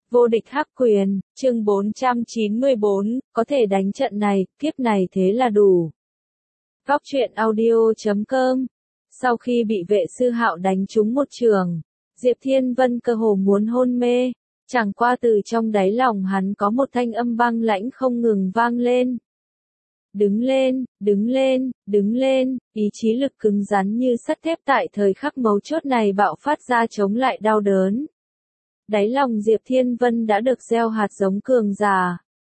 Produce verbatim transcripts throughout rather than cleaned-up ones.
Vô địch hắc quyền, chương bốn trăm chín mươi bốn, có thể đánh trận này, kiếp này thế là đủ. Góc truyện audio chấm com. Sau khi bị vệ sư Hạo đánh trúng một trường, Diệp Thiên Vân cơ hồ muốn hôn mê, chẳng qua từ trong đáy lòng hắn có một thanh âm băng lãnh không ngừng vang lên. Đứng lên, đứng lên, đứng lên, ý chí lực cứng rắn như sắt thép tại thời khắc mấu chốt này bạo phát ra chống lại đau đớn. Đáy lòng Diệp Thiên Vân đã được gieo hạt giống cường giả.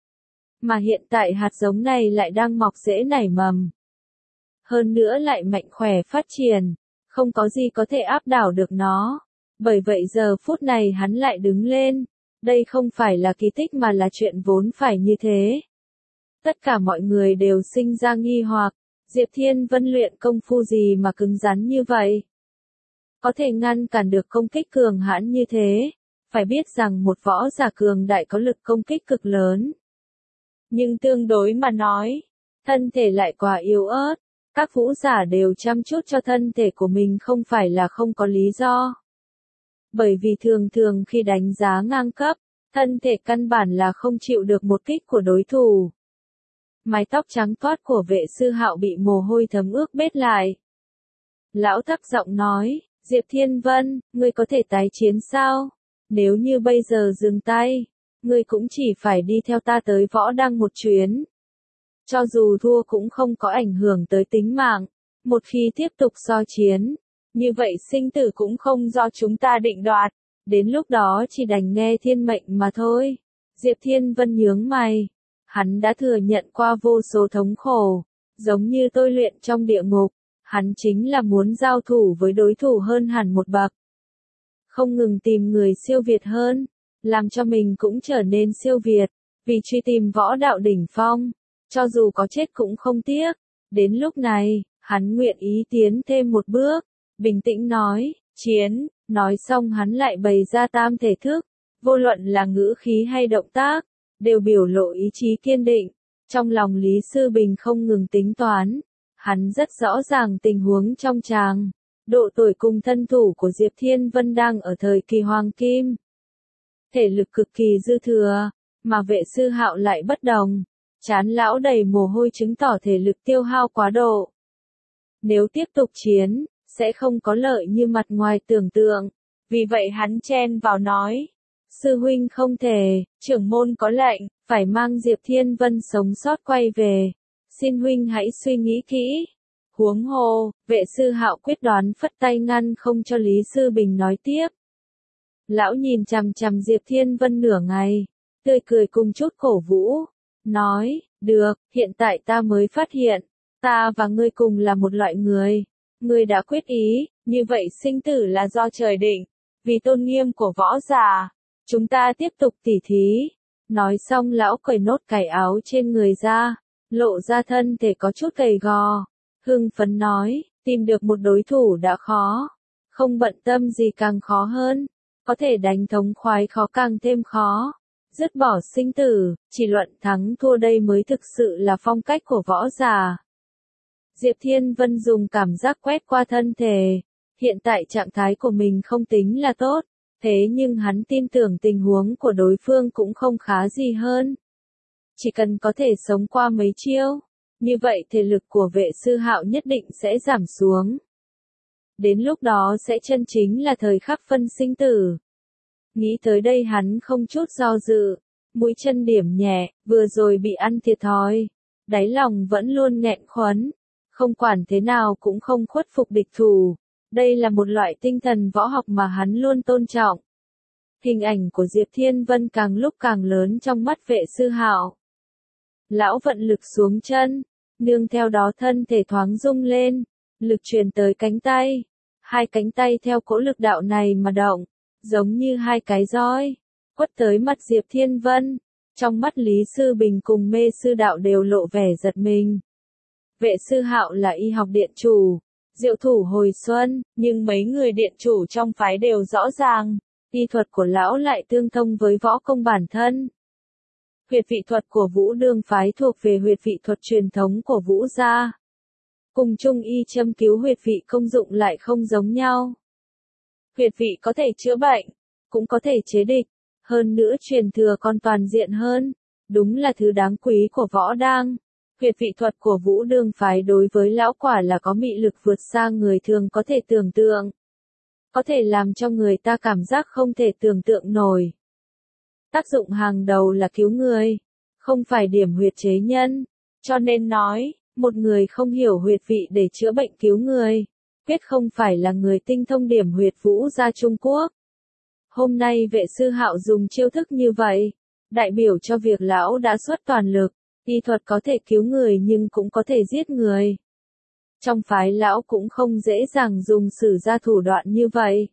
Mà hiện tại hạt giống này lại đang mọc rễ nảy mầm. Hơn nữa lại mạnh khỏe phát triển, không có gì có thể áp đảo được nó. Bởi vậy giờ phút này hắn lại đứng lên. Đây không phải là kỳ tích mà là chuyện vốn phải như thế. Tất cả mọi người đều sinh ra nghi hoặc, Diệp Thiên Vân luyện công phu gì mà cứng rắn như vậy? Có thể ngăn cản được công kích cường hãn như thế, phải biết rằng một võ giả cường đại có lực công kích cực lớn. Nhưng tương đối mà nói, thân thể lại quá yếu ớt, các vũ giả đều chăm chút cho thân thể của mình không phải là không có lý do. Bởi vì thường thường khi đánh giá ngang cấp, thân thể căn bản là không chịu được một kích của đối thủ. Mái tóc trắng toát của vệ sư Hạo bị mồ hôi thấm ướt bết lại. Lão thấp giọng nói, Diệp Thiên Vân, ngươi có thể tái chiến sao? Nếu như bây giờ dừng tay, ngươi cũng chỉ phải đi theo ta tới võ đăng một chuyến. Cho dù thua cũng không có ảnh hưởng tới tính mạng, một khi tiếp tục so chiến, như vậy sinh tử cũng không do chúng ta định đoạt, đến lúc đó chỉ đành nghe thiên mệnh mà thôi. Diệp Thiên Vân nhướng mày. Hắn đã thừa nhận qua vô số thống khổ, giống như tôi luyện trong địa ngục, hắn chính là muốn giao thủ với đối thủ hơn hẳn một bậc. Không ngừng tìm người siêu việt hơn, làm cho mình cũng trở nên siêu việt, vì truy tìm võ đạo đỉnh phong, cho dù có chết cũng không tiếc. Đến lúc này, hắn nguyện ý tiến thêm một bước, bình tĩnh nói, chiến, nói xong hắn lại bày ra tam thể thức, vô luận là ngữ khí hay động tác, đều biểu lộ ý chí kiên định. Trong lòng Lý Sư Bình không ngừng tính toán, hắn rất rõ ràng tình huống trong tràng. Độ tuổi cùng thân thủ của Diệp Thiên Vân đang ở thời kỳ hoàng kim. Thể lực cực kỳ dư thừa, mà vệ sư Hạo lại bất đồng. Trán lão đầy mồ hôi chứng tỏ thể lực tiêu hao quá độ. Nếu tiếp tục chiến, sẽ không có lợi như mặt ngoài tưởng tượng. Vì vậy hắn chen vào nói. Sư huynh không thể, trưởng môn có lệnh, phải mang Diệp Thiên Vân sống sót quay về. Xin huynh hãy suy nghĩ kỹ. Huống hồ, vệ sư Hạo quyết đoán phất tay ngăn không cho Lý Sư Bình nói tiếp. Lão nhìn chằm chằm Diệp Thiên Vân nửa ngày, tươi cười cùng chút cổ vũ, nói, được, hiện tại ta mới phát hiện, ta và ngươi cùng là một loại người. Ngươi đã quyết ý, như vậy sinh tử là do trời định, vì tôn nghiêm của võ giả. Chúng ta tiếp tục tỉ thí. Nói xong lão cởi nốt cài áo trên người ra, lộ ra thân thể có chút gầy gò. Hưng phấn nói, tìm được một đối thủ đã khó. Không bận tâm gì càng khó hơn. Có thể đánh thống khoái khó càng thêm khó. Dứt bỏ sinh tử, chỉ luận thắng thua đây mới thực sự là phong cách của võ giả. Diệp Thiên Vân dùng cảm giác quét qua thân thể. Hiện tại trạng thái của mình không tính là tốt. Thế nhưng hắn tin tưởng tình huống của đối phương cũng không khá gì hơn. Chỉ cần có thể sống qua mấy chiêu, như vậy thể lực của vệ sư Hạo nhất định sẽ giảm xuống. Đến lúc đó sẽ chân chính là thời khắc phân sinh tử. Nghĩ tới đây hắn không chút do dự, mũi chân điểm nhẹ, vừa rồi bị ăn thiệt thòi. Đáy lòng vẫn luôn nghẹn khuất, không quản thế nào cũng không khuất phục địch thủ. Đây là một loại tinh thần võ học mà hắn luôn tôn trọng. Hình ảnh của Diệp Thiên Vân càng lúc càng lớn trong mắt vệ sư Hạo. Lão vận lực xuống chân, nương theo đó thân thể thoáng rung lên, lực truyền tới cánh tay. Hai cánh tay theo cỗ lực đạo này mà động, giống như hai cái roi, quất tới mắt Diệp Thiên Vân. Trong mắt Lý Sư Bình cùng Mê Sư Đạo đều lộ vẻ giật mình. Vệ sư Hạo là y học điện chủ. Diệu thủ hồi xuân, nhưng mấy người điện chủ trong phái đều rõ ràng, y thuật của lão lại tương thông với võ công bản thân. Huyệt vị thuật của Vũ Đương phái thuộc về huyệt vị thuật truyền thống của Vũ gia. Cùng chung y châm cứu huyệt vị công dụng lại không giống nhau. Huyệt vị có thể chữa bệnh, cũng có thể chế địch, Hơn nữa truyền thừa còn toàn diện hơn. Đúng là thứ đáng quý của võ đang. Huyệt vị thuật của Vũ Đường phái đối với lão quả là có mị lực vượt xa người thường có thể tưởng tượng. Có thể làm cho người ta cảm giác không thể tưởng tượng nổi. Tác dụng hàng đầu là cứu người, không phải điểm huyệt chế nhân. Cho nên nói, một người không hiểu huyệt vị để chữa bệnh cứu người, quyết không phải là người tinh thông điểm huyệt Vũ gia Trung Quốc. Hôm nay vệ sư Hạo dùng chiêu thức như vậy, đại biểu cho việc lão đã xuất toàn lực, y thuật có thể cứu người nhưng cũng có thể giết người. Trong phái lão cũng không dễ dàng dùng sử ra thủ đoạn như vậy.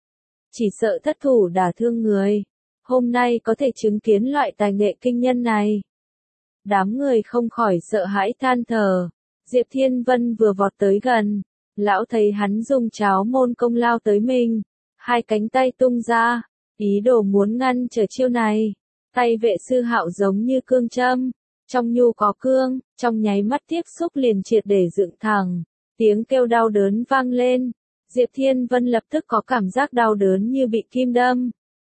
Chỉ sợ thất thủ đả thương người. Hôm nay có thể chứng kiến loại tài nghệ kinh nhân này. Đám người không khỏi sợ hãi than thở. Diệp Thiên Vân vừa vọt tới gần. Lão thấy hắn dùng cháo môn công lao tới mình. Hai cánh tay tung ra. Ý đồ muốn ngăn trở chiêu này. Tay vệ sư Hạo giống như cương châm. Trong nhu có cương, trong nháy mắt tiếp xúc liền triệt để dựng thẳng. Tiếng kêu đau đớn vang lên. Diệp Thiên Vân lập tức có cảm giác đau đớn như bị kim đâm.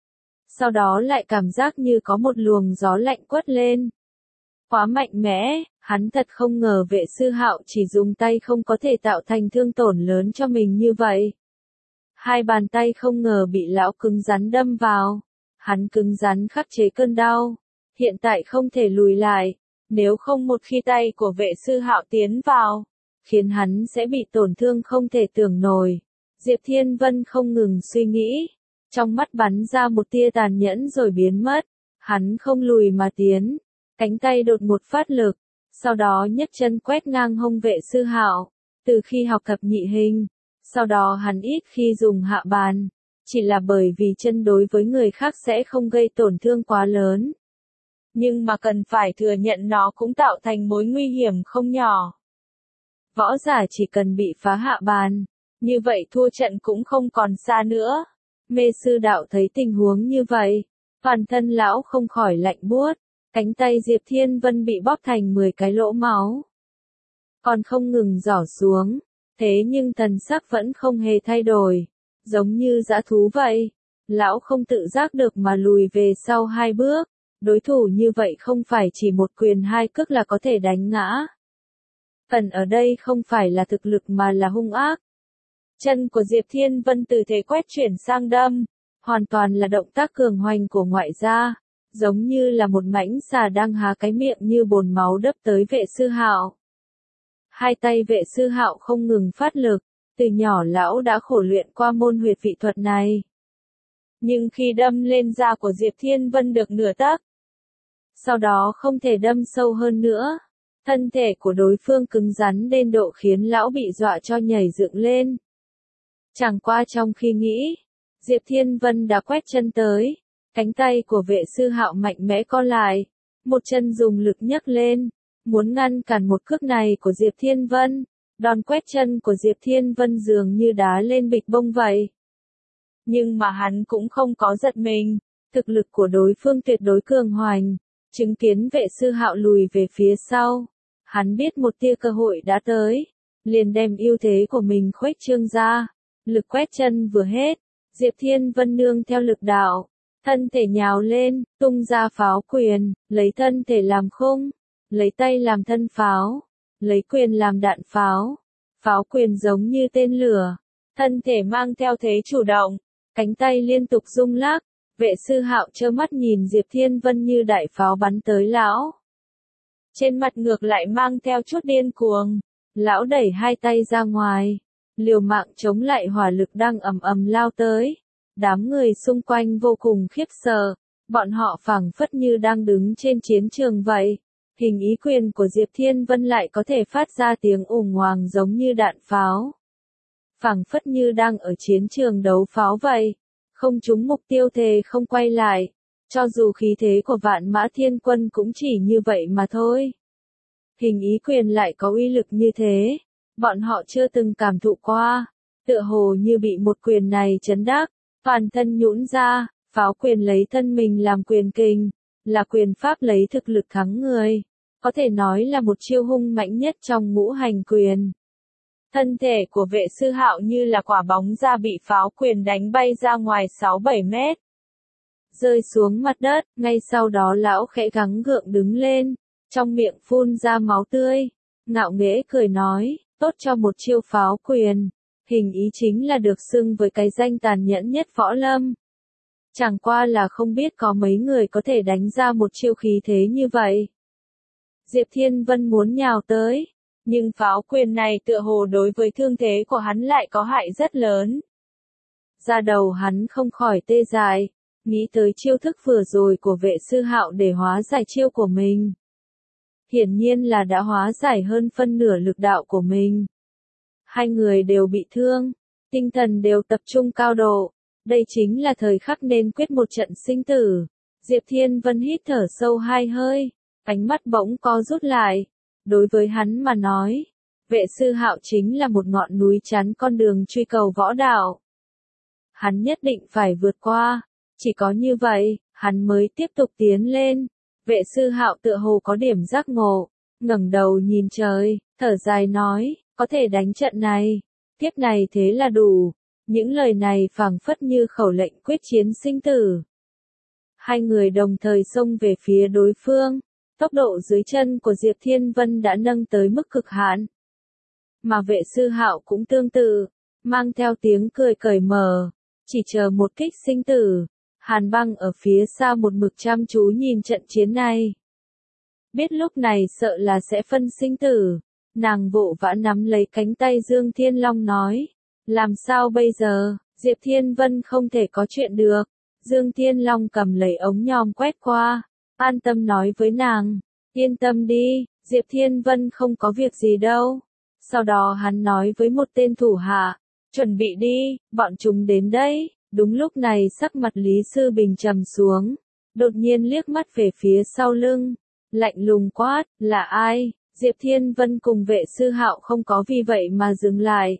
Sau đó lại cảm giác như có một luồng gió lạnh quất lên. Quá mạnh mẽ, hắn thật không ngờ vệ sư Hạo chỉ dùng tay không có thể tạo thành thương tổn lớn cho mình như vậy. Hai bàn tay không ngờ bị lão cứng rắn đâm vào. Hắn cứng rắn khắc chế cơn đau. Hiện tại không thể lùi lại. Nếu không một khi tay của vệ sư Hạo tiến vào, khiến hắn sẽ bị tổn thương không thể tưởng nổi. Diệp Thiên Vân không ngừng suy nghĩ. Trong mắt bắn ra một tia tàn nhẫn rồi biến mất. Hắn không lùi mà tiến. Cánh tay đột một phát lực. Sau đó nhấc chân quét ngang hông vệ sư Hạo. Từ khi học thập nhị hình. Sau đó hắn ít khi dùng hạ bàn. Chỉ là bởi vì chân đối với người khác sẽ không gây tổn thương quá lớn. Nhưng mà cần phải thừa nhận nó cũng tạo thành mối nguy hiểm không nhỏ. Võ giả chỉ cần bị phá hạ bàn. Như vậy thua trận cũng không còn xa nữa. Mê sư đạo thấy tình huống như vậy. Toàn thân lão không khỏi lạnh buốt. Cánh tay Diệp Thiên Vân bị bóp thành mười cái lỗ máu. Còn không ngừng giỏ xuống. Thế nhưng thần sắc vẫn không hề thay đổi. Giống như dã thú vậy. Lão không tự giác được mà lùi về sau hai bước. Đối thủ như vậy không phải chỉ một quyền hai cước là có thể đánh ngã. Cần ở đây không phải là thực lực mà là hung ác. Chân của Diệp Thiên Vân từ thế quét chuyển sang đâm. Hoàn toàn là động tác cường hoành của ngoại gia. Giống như là một mãnh xà đang há cái miệng như bồn máu đấp tới vệ sư Hạo. Hai tay vệ sư Hạo không ngừng phát lực. Từ nhỏ lão đã khổ luyện qua môn huyệt vị thuật này. Nhưng khi đâm lên da của Diệp Thiên Vân được nửa tấc. Sau đó không thể đâm sâu hơn nữa. Thân thể của đối phương cứng rắn đến độ khiến lão bị dọa cho nhảy dựng lên. Chẳng qua trong khi nghĩ, Diệp Thiên Vân đã quét chân tới. Cánh tay của vệ sư Hạo mạnh mẽ co lại. Một chân dùng lực nhấc lên. Muốn ngăn cản một cước này của Diệp Thiên Vân. Đòn quét chân của Diệp Thiên Vân dường như đá lên bịch bông vậy. Nhưng mà hắn cũng không có giật mình. Thực lực của đối phương tuyệt đối cường hoành. Chứng kiến vệ sư Hạo lùi về phía sau. Hắn biết một tia cơ hội đã tới. Liền đem ưu thế của mình khuếch trương ra. Lực quét chân vừa hết. Diệp Thiên Vân nương theo lực đạo. Thân thể nhào lên, tung ra pháo quyền. Lấy thân thể làm khung. Lấy tay làm thân pháo. Lấy quyền làm đạn pháo. Pháo quyền giống như tên lửa. Thân thể mang theo thế chủ động. Cánh tay liên tục rung lắc. Vệ sư Hạo trơ mắt nhìn Diệp Thiên Vân như đại pháo bắn tới lão. Trên mặt ngược lại mang theo chút điên cuồng. Lão đẩy hai tay ra ngoài. Liều mạng chống lại hỏa lực đang ầm ầm lao tới. Đám người xung quanh vô cùng khiếp sợ. Bọn họ phảng phất như đang đứng trên chiến trường vậy. Hình ý quyền của Diệp Thiên Vân lại có thể phát ra tiếng ùng ngoàng giống như đạn pháo. Phảng phất như đang ở chiến trường đấu pháo vậy. Không trúng mục tiêu thề không quay lại. Cho dù khí thế của Vạn Mã Thiên Quân cũng chỉ như vậy mà thôi. Hình ý quyền lại có uy lực như thế. Bọn họ chưa từng cảm thụ qua. Tựa hồ như bị một quyền này chấn đắc. Toàn thân nhũn ra. Pháo quyền lấy thân mình làm quyền kình. Là quyền pháp lấy thực lực thắng người. Có thể nói là một chiêu hung mạnh nhất trong ngũ hành quyền. Thân thể của vệ sư Hạo như là quả bóng ra bị pháo quyền đánh bay ra ngoài sáu bảy mét. rơi xuống mặt đất, ngay sau đó lão khẽ gắng gượng đứng lên, trong miệng phun ra máu tươi, ngạo nghễ cười nói, tốt cho một chiêu pháo quyền, hình ý chính là được xưng với cái danh tàn nhẫn nhất võ lâm. Chẳng qua là không biết có mấy người có thể đánh ra một chiêu khí thế như vậy. Diệp Thiên Vân muốn nhào tới, nhưng pháo quyền này tựa hồ đối với thương thế của hắn lại có hại rất lớn. Da đầu hắn không khỏi tê dại, nghĩ tới chiêu thức vừa rồi của vệ sư Hạo để hóa giải chiêu của mình. Hiển nhiên là đã hóa giải hơn phân nửa lực đạo của mình. Hai người đều bị thương, tinh thần đều tập trung cao độ. Đây chính là thời khắc nên quyết một trận sinh tử. Diệp Thiên Vân hít thở sâu hai hơi, ánh mắt bỗng co rút lại. Đối với hắn mà nói, vệ sư Hạo chính là một ngọn núi chắn con đường truy cầu võ đạo. Hắn nhất định phải vượt qua, chỉ có như vậy, hắn mới tiếp tục tiến lên. Vệ sư Hạo tựa hồ có điểm giác ngộ, ngẩng đầu nhìn trời, thở dài nói, có thể đánh trận này, tiếp này thế là đủ. Những lời này phảng phất như khẩu lệnh quyết chiến sinh tử. Hai người đồng thời xông về phía đối phương, tốc độ dưới chân của Diệp Thiên Vân đã nâng tới mức cực hạn. Mà vệ sư Hạo cũng tương tự, mang theo tiếng cười cởi mở, chỉ chờ một kích sinh tử. Hàn Băng ở phía xa một mực chăm chú nhìn trận chiến này. Biết lúc này sợ là sẽ phân sinh tử, nàng vội vã nắm lấy cánh tay Dương Thiên Long nói. Làm sao bây giờ, Diệp Thiên Vân không thể có chuyện được. Dương Thiên Long cầm lấy ống nhòm quét qua, an tâm nói với nàng, yên tâm đi, Diệp Thiên Vân không có việc gì đâu. Sau đó hắn nói với một tên thủ hạ, chuẩn bị đi, bọn chúng đến đây. Đúng lúc này sắc mặt Lý Sư Bình trầm xuống, đột nhiên liếc mắt về phía sau lưng, lạnh lùng quát, là ai? Diệp Thiên Vân cùng vệ sư Hạo không có vì vậy mà dừng lại.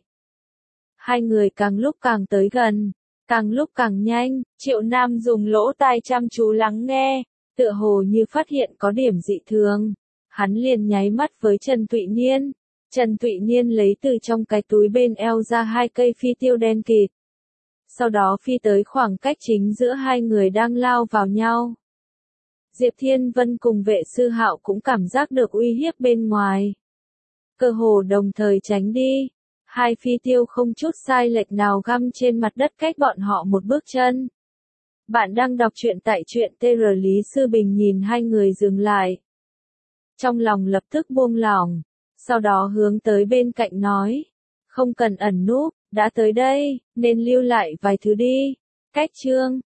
Hai người càng lúc càng tới gần, càng lúc càng nhanh, Triệu Nam dùng lỗ tai chăm chú lắng nghe, tựa hồ như phát hiện có điểm dị thường. Hắn liền nháy mắt với Trần Thụy Niên. Trần Thụy Niên lấy từ trong cái túi bên eo ra hai cây phi tiêu đen kịt. Sau đó phi tới khoảng cách chính giữa hai người đang lao vào nhau. Diệp Thiên Vân cùng vệ sư Hạo cũng cảm giác được uy hiếp bên ngoài. Cơ hồ đồng thời tránh đi. Hai phi tiêu không chút sai lệch nào găm trên mặt đất cách bọn họ một bước chân. Bạn đang đọc truyện tại truyện tê rờ Lý Sư Bình nhìn hai người dừng lại. Trong lòng lập tức buông lỏng, sau đó hướng tới bên cạnh nói. Không cần ẩn núp, đã tới đây, nên lưu lại vài thứ đi. Cách chương.